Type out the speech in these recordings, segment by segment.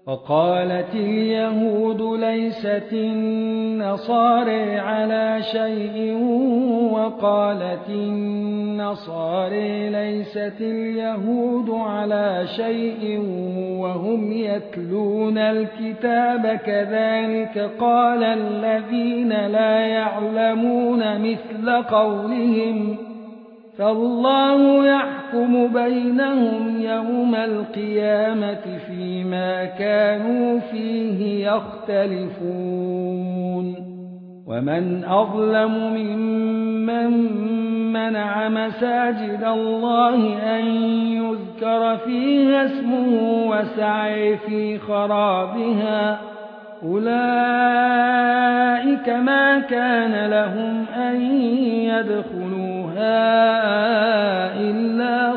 وقالت اليهود ليست النصارى على شيء وقالت النصارى ليست اليهود على شيء وهم يتلون الكتاب كذلك قال الذين لا يعلمون مثل قولهم فالله يحكم بينهم يوم القيامة فيما كانوا فيه يختلفون ومن أظلم ممن منع مساجد الله أن يذكر فيها اسمه وسعى في خرابها أولئك ما كان لهم أن يدخلوها إلا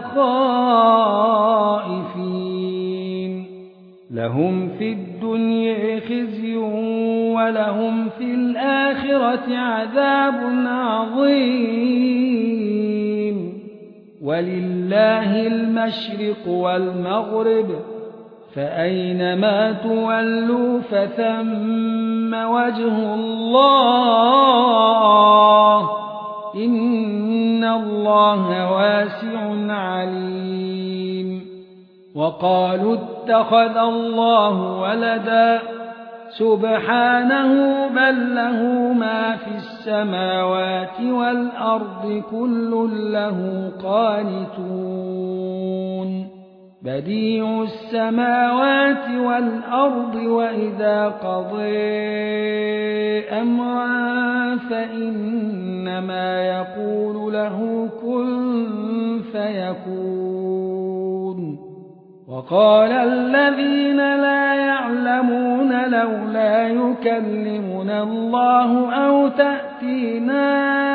خائفين لهم في الدنيا خزي ولهم في الآخرة عذاب عظيم ولله المشرق والمغرب فأينما تولوا فثم وجه الله إن الله واسع عليم وقالوا اتخذ الله ولدا سبحانه بل له ما في السماوات والأرض كل له قانتون بديع السماوات والأرض وإذا قضى أمرا فإنما يقول له كن فيكون وقال الذين لا يعلمون لولا يكلمنا الله أو تأتينا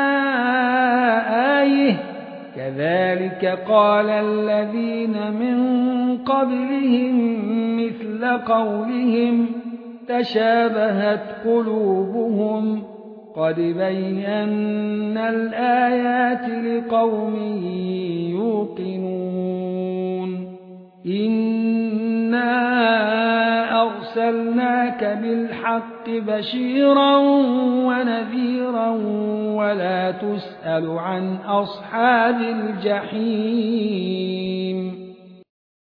آية كذلك قال الذين من قبلهم مثل قولهم تشابهت قلوبهم قد بينا الآيات لقوم يوقنون إنا أرسلناك بالحق بشيرا ونذيرا ولا تسأل عن أصحاب الجحيم